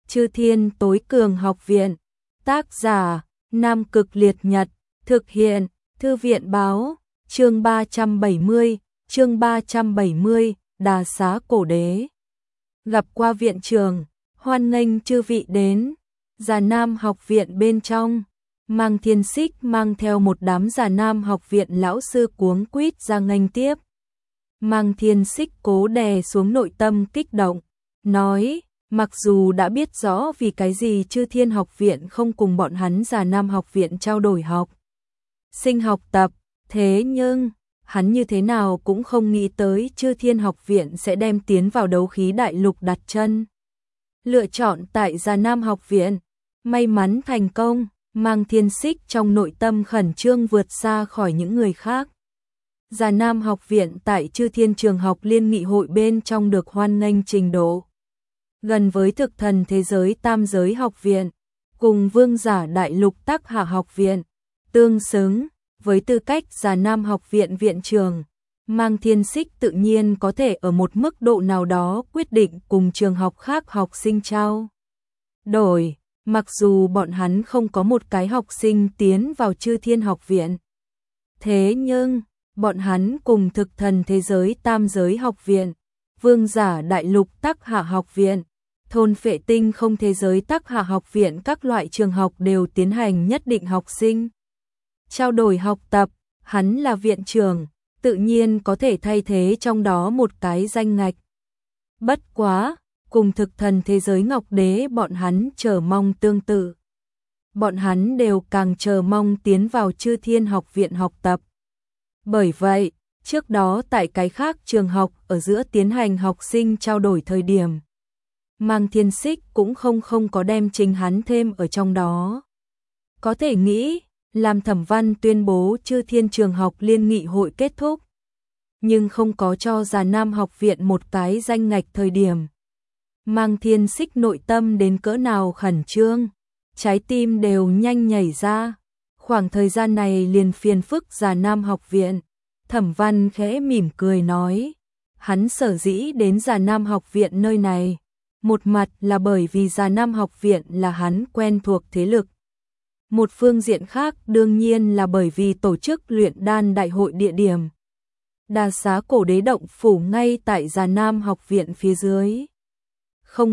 Chư Thiên Tối Cường Học Viện. Tác giả: Nam Cực Liệt Nhật. Thực hiện: Thư viện báo. Chương 370, Đà Xá Cổ Đế. Gặp qua viện trưởng, hoan nghênh chư vị đến. Già Nam học viện bên trong, Mang Thiên Xích mang theo một đám Già Nam học viện lão sư cuống quýt ra nghênh tiếp. Mang Thiên Xích cố đè xuống nội tâm kích động, nói, mặc dù đã biết rõ vì cái gì Chư Thiên học viện không cùng bọn hắn Già Nam học viện trao đổi học sinh học tập, thế nhưng hắn như thế nào cũng không nghĩ tới Chư Thiên học viện sẽ đem tiến vào đấu khí đại lục đặt chân. Lựa chọn tại Già Nam học viện, may mắn thành công. Mang Thiên Xích trong nội tâm khẩn trương vượt xa khỏi những người khác. Già Nam học viện tại Chư Thiên trường học liên nghị hội bên trong được hoan nghênh trình độ gần với thực thần thế giới tam giới học viện, cùng vương giả đại lục Tắc Hạ học viện, tương xứng. Với tư cách Già Nam học viện viện trưởng, Mang Thiên Xích tự nhiên có thể ở một mức độ nào đó quyết định cùng trường học khác học sinh trao đổi. Mặc dù bọn hắn không có một cái học sinh tiến vào Chư Thiên học viện, thế nhưng bọn hắn cùng thực thần thế giới tam giới học viện, vương giả đại lục Tắc Hạ học viện, thôn phệ tinh không thế giới Tắc Hạ học viện các loại trường học đều tiến hành nhất định học sinh trao đổi học tập. Hắn là viện trưởng, tự nhiên có thể thay thế trong đó một cái danh ngạch. Bất quá, cùng thực thần thế giới Ngọc Đế bọn hắn chờ mong tương tự. Bọn hắn đều càng chờ mong tiến vào Chư Thiên học viện học tập. Bởi vậy, trước đó tại cái khác trường học ở giữa tiến hành học sinh trao đổi thời điểm, Mang Thiên Xích cũng không có đem chính hắn thêm ở trong đó. Có thể nghĩ, làm Thẩm Văn tuyên bố Chư Thiên trường học liên nghị hội kết thúc, nhưng không có cho Già Nam học viện một cái danh ngạch thời điểm. Mang Thiên Xích nội tâm đến cỡ nào khẩn trương, trái tim đều nhanh nhảy ra. Khoảng thời gian này liền phiền phức Già Nam học viện. Thẩm Văn khẽ mỉm cười nói, hắn sở dĩ đến Già Nam học viện nơi này, một mặt là bởi vì Già Nam học viện là hắn quen thuộc thế lực. Một phương diện khác đương nhiên là bởi vì tổ chức luyện đan đại hội địa điểm. Đà Xá Cổ Đế động phủ ngay tại Già Nam học viện phía dưới. Không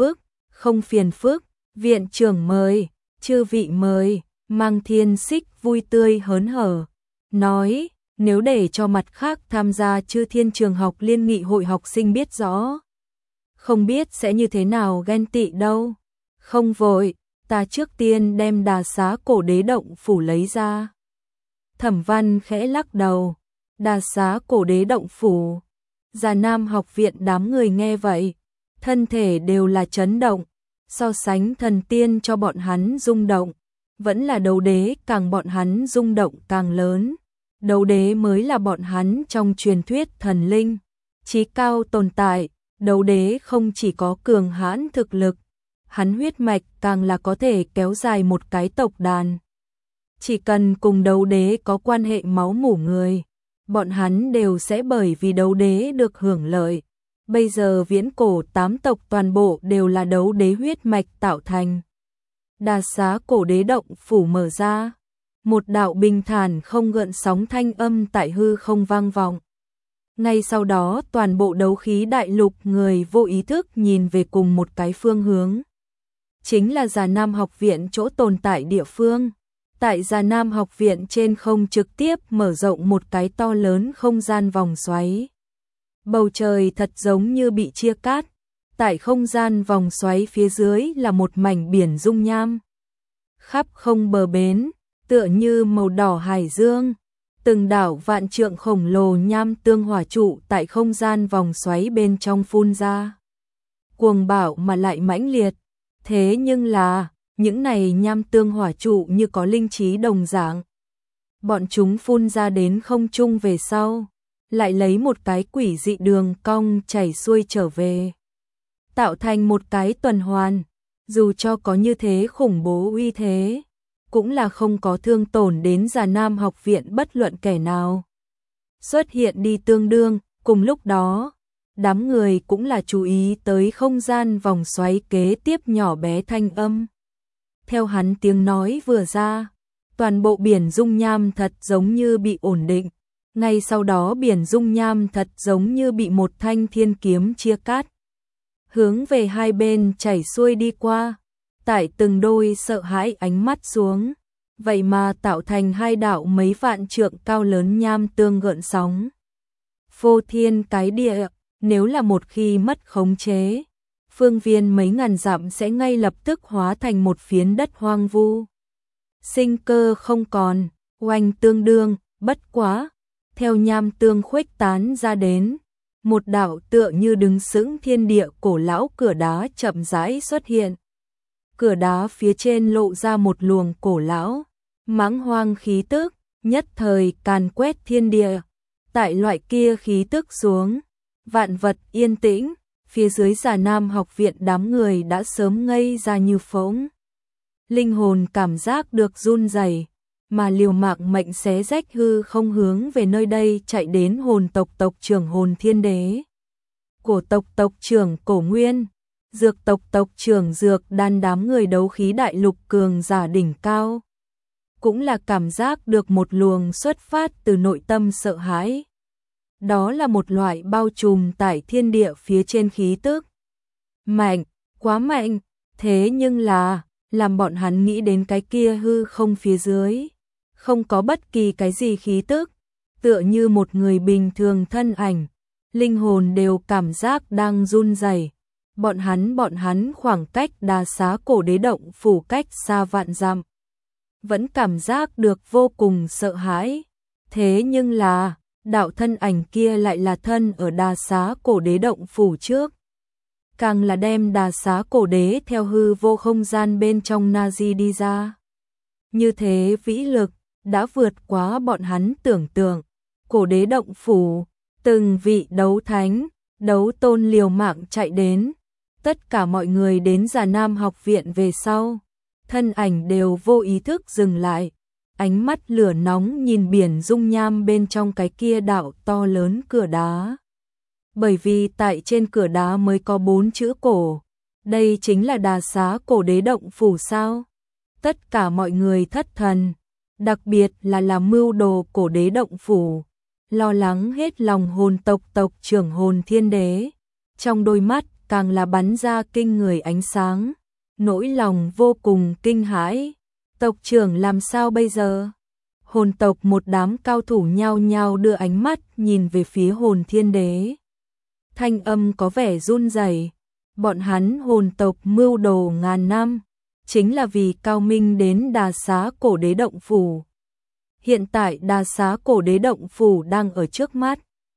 phiền phức, viện trưởng mời, chư vị mời. Mang Thiên Xích vui tươi hớn hở, nói, nếu để cho mặt khác tham gia Chư Thiên trường học liên nghị hội học sinh biết rõ, không biết sẽ như thế nào ghen tị đâu. Không vội, ta trước tiên đem Đà Xá Cổ Đế động phủ lấy ra. Thẩm Văn khẽ lắc đầu, Đà Xá Cổ Đế động phủ. Già Nam học viện đám người nghe vậy, thân thể đều là chấn động. So sánh thần tiên cho bọn hắn rung động, vẫn là đấu đế càng bọn hắn rung động càng lớn. Đấu đế mới là bọn hắn trong truyền thuyết thần linh chí cao tồn tại. Đấu đế không chỉ có cường hãn thực lực, hắn huyết mạch càng là có thể kéo dài một cái tộc đàn. Chỉ cần cùng đấu đế có quan hệ máu mủ người, bọn hắn đều sẽ bởi vì đấu đế được hưởng lợi. Bây giờ viễn cổ 8 tộc toàn bộ đều là đấu đế huyết mạch tạo thành. Đà Xá Cổ Đế động phủ mở ra, một đạo bình thản không gợn sóng thanh âm tại hư không vang vọng. Ngay sau đó toàn bộ đấu khí đại lục người vô ý thức nhìn về cùng một cái phương hướng. Chính là Già Nam học viện chỗ tồn tại địa phương. Tại Già Nam học viện trên không trực tiếp mở rộng một cái to lớn không gian vòng xoáy. Bầu trời thật giống như bị chia cắt. Tại không gian vòng xoáy phía dưới là một mảnh biển dung nham. Khắp không bờ bến, tựa như màu đỏ hải dương. Từng đảo vạn trượng khổng lồ nham tương hỏa trụ tại không gian vòng xoáy bên trong phun ra. Cuồng bạo mà lại mãnh liệt. Thế nhưng là, những này nham tương hỏa trụ như có linh trí đồng dạng. Bọn chúng phun ra đến không trung về sau, lại lấy một cái quỷ dị đường cong chảy xuôi trở về, tạo thành một cái tuần hoàn. Dù cho có như thế khủng bố uy thế, cũng là không có thương tổn đến Già Nam học viện bất luận kẻ nào. Xuất hiện đi tương đương, cùng lúc đó, đám người cũng là chú ý tới không gian vòng xoáy kế tiếp nhỏ bé thanh âm. Theo hắn tiếng nói vừa ra, toàn bộ biển dung nham thật giống như bị ổn định, ngay sau đó biển dung nham thật giống như bị một thanh thiên kiếm chia cắt, hướng về hai bên chảy xuôi đi qua, tại từng đôi sợ hãi ánh mắt xuống, vậy mà tạo thành hai đạo mấy vạn trượng cao lớn nham tương gợn sóng. Phô thiên cái địa, nếu là một khi mất khống chế, phương viên mấy ngàn dặm sẽ ngay lập tức hóa thành một phiến đất hoang vu. Sinh cơ không còn, oanh tương đương, bất quá, theo nham tương khuếch tán ra đến, một đạo tựa như đứng sững thiên địa cổ lão cửa đá chậm rãi xuất hiện. Cửa đá phía trên lộ ra một luồng cổ lão, mãng hoang khí tức, nhất thời càn quét thiên địa. Tại loại kia khí tức xuống, vạn vật yên tĩnh, phía dưới Già Nam học viện đám người đã sớm ngây ra như phỗng. Linh hồn cảm giác được run rẩy, mà liều mạng mệnh xé rách hư không hướng về nơi đây chạy đến hồn tộc tộc trưởng Hồn Thiên Đế, cổ tộc tộc trưởng Cổ Nguyên, dược tộc tộc trưởng Dược Đan, đám người đấu khí đại lục cường giả đỉnh cao. Cũng là cảm giác được một luồng xuất phát từ nội tâm sợ hãi. Đó là một loại bao trùm tại thiên địa phía trên khí tức. Mạnh, quá mạnh, thế nhưng là, làm bọn hắn nghĩ đến cái kia hư không phía dưới. Không có bất kỳ cái gì khí tức, tựa như một người bình thường thân ảnh, linh hồn đều cảm giác đang run rẩy. Bọn hắn khoảng cách Đà Xá Cổ Đế động phủ cách xa vạn dặm, vẫn cảm giác được vô cùng sợ hãi. Thế nhưng là, đạo thân ảnh kia lại là thân ở Đà Xá Cổ Đế động phủ trước. Càng là đem Đà Xá Cổ Đế theo hư vô không gian bên trong Nazi đi ra. Như thế vĩ lực, đã vượt quá bọn hắn tưởng tượng. Cổ Đế động phủ, từng vị đấu thánh, đấu tôn liều mạng chạy đến. Tất cả mọi người đến Già Nam học viện về sau, thân ảnh đều vô ý thức dừng lại, ánh mắt lửa nóng nhìn biển dung nham bên trong cái kia đạo to lớn cửa đá. Bởi vì tại trên cửa đá mới có 4 chữ cổ, đây chính là Đà Xá Cổ Đế động phủ sao? Tất cả mọi người thất thần, đặc biệt là mưu đồ Cổ Đế động phủ, lo lắng hết lòng hồn tộc tộc trưởng Hồn Thiên Đế, trong đôi mắt càng là bắn ra kinh người ánh sáng, nỗi lòng vô cùng kinh hãi. Tộc trưởng làm sao bây giờ? Hồn tộc một đám cao thủ nhao nhao đưa ánh mắt nhìn về phía Hồn Thiên Đế. Thanh âm có vẻ run rẩy. Bọn hắn hồn tộc mưu đồ ngàn năm, chính là vì cao minh đến Đà Xá Cổ Đế động phủ. Hiện tại Đà Xá Cổ Đế động phủ đang ở trước mắt.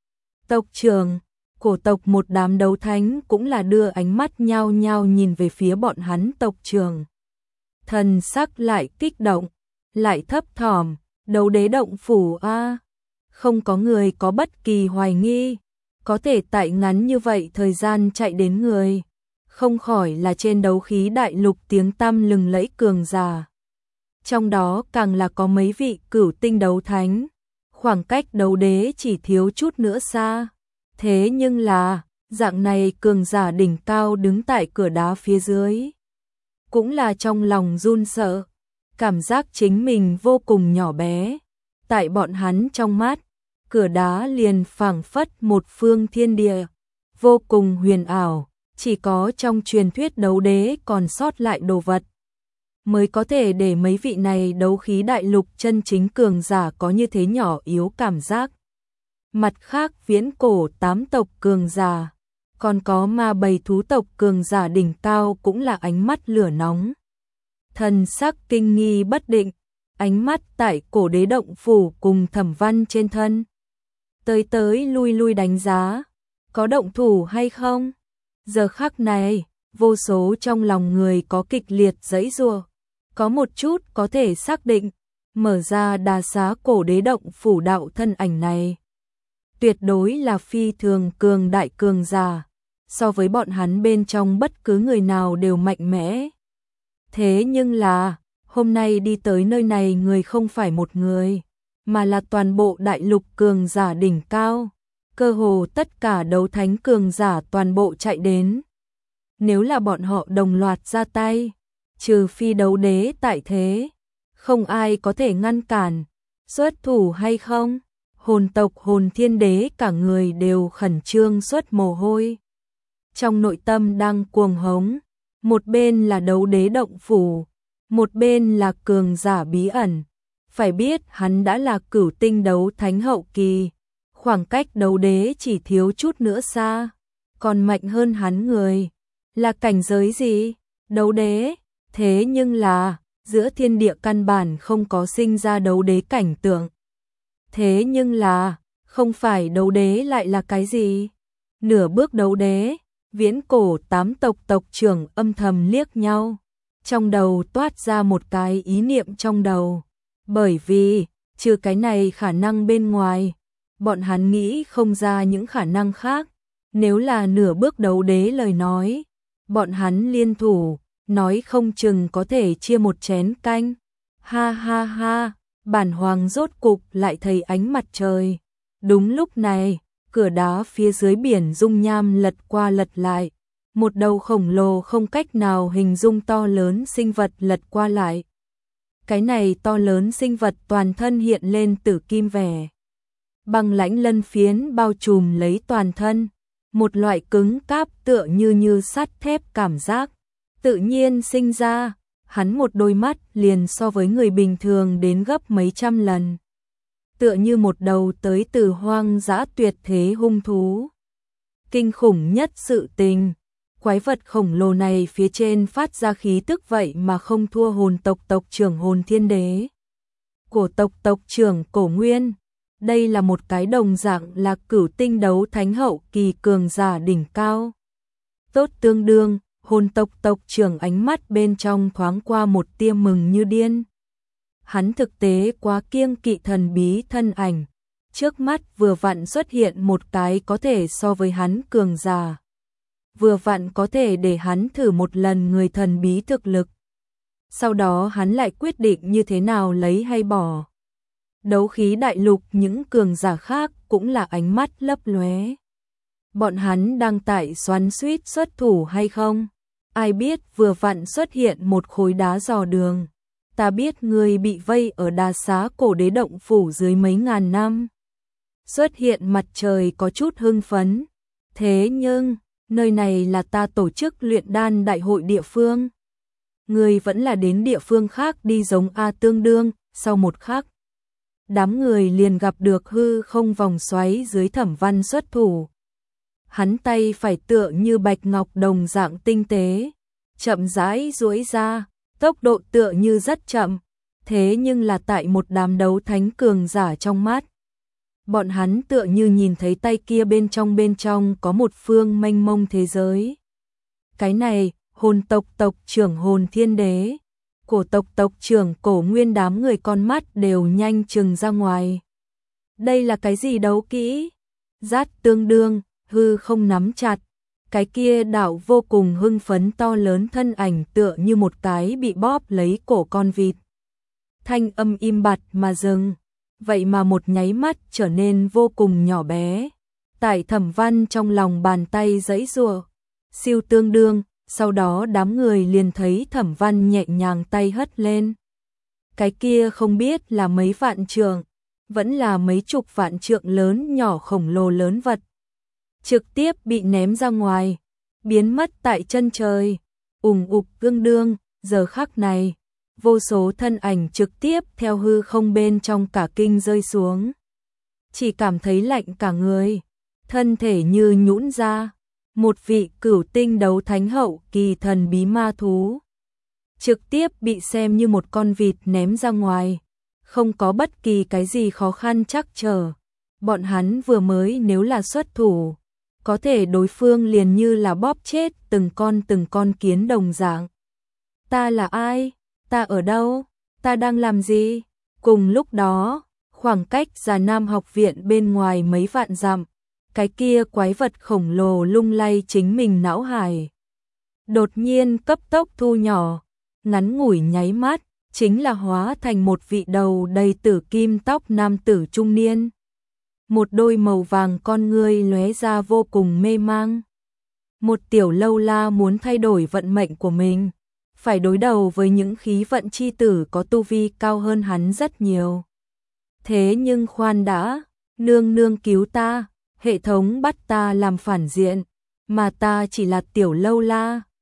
Tộc trưởng, cổ tộc một đám đấu thánh cũng là đưa ánh mắt nhao nhao nhìn về phía bọn hắn tộc trưởng. Thần sắc lại kích động, lại thấp thỏm, đấu đế động phủ a, không có người có bất kỳ hoài nghi, có thể tại ngắn như vậy thời gian chạy đến người, không khỏi là trên đấu khí đại lục tiếng tăm lừng lẫy cường giả. Trong đó càng là có mấy vị cửu tinh đấu thánh, khoảng cách đấu đế chỉ thiếu chút nữa xa. Thế nhưng là, dạng này cường giả đỉnh cao đứng tại cửa đá phía dưới, cũng là trong lòng run sợ, cảm giác chính mình vô cùng nhỏ bé. Tại bọn hắn trong mắt, cửa đá liền phảng phất một phương thiên địa, vô cùng huyền ảo, chỉ có trong truyền thuyết đấu đế còn sót lại đồ vật, mới có thể để mấy vị này đấu khí đại lục chân chính cường giả có như thế nhỏ yếu cảm giác. Mặt khác viễn cổ 8 tộc cường giả, còn có ma bầy thú tộc cường giả đỉnh cao cũng là ánh mắt lửa nóng. Thần sắc kinh nghi bất định, ánh mắt tại Cổ Đế động phủ cùng Thẩm Văn trên thân. Tới lui lui đánh giá, có động thủ hay không? Giờ khắc này, vô số trong lòng người có kịch liệt giãy giụa, có một chút có thể xác định, mở ra Đà Xá Cổ Đế động phủ đạo thân ảnh này. Tuyệt đối là phi thường cường đại cường giả, so với bọn hắn bên trong bất cứ người nào đều mạnh mẽ. Thế nhưng là, hôm nay đi tới nơi này người không phải một người, mà là toàn bộ đại lục cường giả đỉnh cao. cơ hồ tất cả đấu thánh cường giả toàn bộ chạy đến. Nếu là bọn họ đồng loạt ra tay, trừ phi đấu đế tại thế, không ai có thể ngăn cản. Xuất thủ hay không? Hồn tộc Hồn Thiên Đế cả người đều khẩn trương xuất mồ hôi. Trong nội tâm đang cuồng hống, một bên là đấu đế động phủ, một bên là cường giả bí ẩn. Phải biết hắn đã là cửu tinh đấu thánh hậu kỳ, khoảng cách đấu đế chỉ thiếu chút nữa xa, còn mạnh hơn hắn người. Là cảnh giới gì? Đấu đế, thế nhưng là giữa thiên địa căn bản không có sinh ra đấu đế cảnh tượng. Thế nhưng là, không phải đấu đế lại là cái gì? Nửa bước đấu đế, viễn cổ 8 tộc tộc trưởng âm thầm liếc nhau. Trong đầu toát ra một cái ý niệm trong đầu. Bởi vì, trừ cái này khả năng bên ngoài, bọn hắn nghĩ không ra những khả năng khác. Nếu là nửa bước đấu đế lời nói, bọn hắn liên thủ, nói không chừng có thể chia một chén canh. Ha ha ha, bản hoàng rốt cục lại thấy ánh mặt trời. Đúng lúc này, cửa đá phía dưới biển dung nham lật qua lật lại. Một đầu khổng lồ không cách nào hình dung to lớn sinh vật lật qua lại. Cái này to lớn sinh vật toàn thân hiện lên tử kim vẻ. Băng lãnh lân phiến bao trùm lấy toàn thân. Một loại cứng cáp tựa như sắt thép cảm giác. Tự nhiên sinh ra, hắn một đôi mắt liền so với người bình thường đến gấp mấy trăm lần. Tựa như một đầu tới từ hoang dã tuyệt thế hung thú. Kinh khủng nhất sự tình. Quái vật khổng lồ này phía trên phát ra khí tức vậy mà không thua hồn tộc tộc trưởng Hồn Thiên Đế. Cổ tộc tộc trưởng Cổ Nguyên. Đây là một cái đồng dạng là cửu tinh đấu thánh hậu kỳ cường giả đỉnh cao. Tốt tương đương, hồn tộc tộc trưởng ánh mắt bên trong thoáng qua một tia mừng như điên. Hắn thực tế quá kiêng kỵ thần bí thân ảnh. Trước mắt vừa vặn xuất hiện một cái có thể so với hắn cường giả. Vừa vặn có thể để hắn thử một lần người thần bí thực lực. Sau đó hắn lại quyết định như thế nào lấy hay bỏ. Đấu khí đại lục những cường giả khác cũng là ánh mắt lấp lóe. Bọn hắn đang tại xoắn xuýt xuất thủ hay không? Ai biết vừa vặn xuất hiện một khối đá dò đường. Ta biết ngươi bị vây ở đà xá cổ đế động phủ dưới mấy ngàn năm. Xuất hiện mặt trời có chút hưng phấn. Thế nhưng, nơi này là ta tổ chức luyện đan đại hội địa phương. Ngươi vẫn là đến địa phương khác đi giống A tương đương, sau một khắc. Đám người liền gặp được hư không vòng xoáy dưới Thẩm Văn xuất thủ. Hắn tay phải tựa như bạch ngọc đồng dạng tinh tế, chậm rãi duỗi ra, tốc độ tựa như rất chậm, thế nhưng là tại một đám đấu thánh cường giả trong mắt. Bọn hắn tựa như nhìn thấy tay kia bên trong có một phương mênh mông thế giới. Cái này, hồn tộc tộc trưởng Hồn Thiên Đế, cổ tộc tộc trưởng Cổ Nguyên đám người con mắt đều nhanh chừng ra ngoài. Đây là cái gì đấu kỹ? Rát tương đương, hư không nắm chặt. Cái kia đạo vô cùng hưng phấn to lớn thân ảnh tựa như một cái bị bóp lấy cổ con vịt. Thanh âm im bặt mà dừng. Vậy mà một nháy mắt trở nên vô cùng nhỏ bé. Tại Thẩm Văn trong lòng bàn tay giãy giụa, siêu tương đương, sau đó đám người liền thấy Thẩm Văn nhẹ nhàng tay hất lên. Cái kia không biết là mấy vạn trượng, vẫn là mấy chục vạn trượng lớn nhỏ khổng lồ lớn vật. Trực tiếp bị ném ra ngoài, biến mất tại chân trời, ùng ục tương đương, giờ khắc này. Vô số thân ảnh trực tiếp theo hư không bên trong cả kinh rơi xuống. Chỉ cảm thấy lạnh cả người, thân thể như nhũn ra. Một vị cửu tinh đấu thánh hậu kỳ thần bí ma thú. Trực tiếp bị xem như một con vịt ném ra ngoài. Không có bất kỳ cái gì khó khăn trắc trở. Bọn hắn vừa mới nếu là xuất thủ, có thể đối phương liền như là bóp chết từng con kiến đồng dạng. Ta là ai? Ta ở đâu? Ta đang làm gì? Cùng lúc đó, khoảng cách Già Nam học viện bên ngoài mấy vạn dặm, cái kia quái vật khổng lồ lung lay chính mình não hải. Đột nhiên cấp tốc thu nhỏ, ngắn ngủi nháy mắt, chính là hóa thành một vị đầu đầy tử kim tóc nam tử trung niên. một đôi màu vàng con ngươi lóe ra vô cùng mê mang. Một tiểu lâu la muốn thay đổi vận mệnh của mình, phải đối đầu với những khí vận chi tử có tu vi cao hơn hắn rất nhiều. Thế nhưng khoan đã, nương nương cứu ta, hệ thống bắt ta làm phản diện, mà ta chỉ là tiểu lâu la.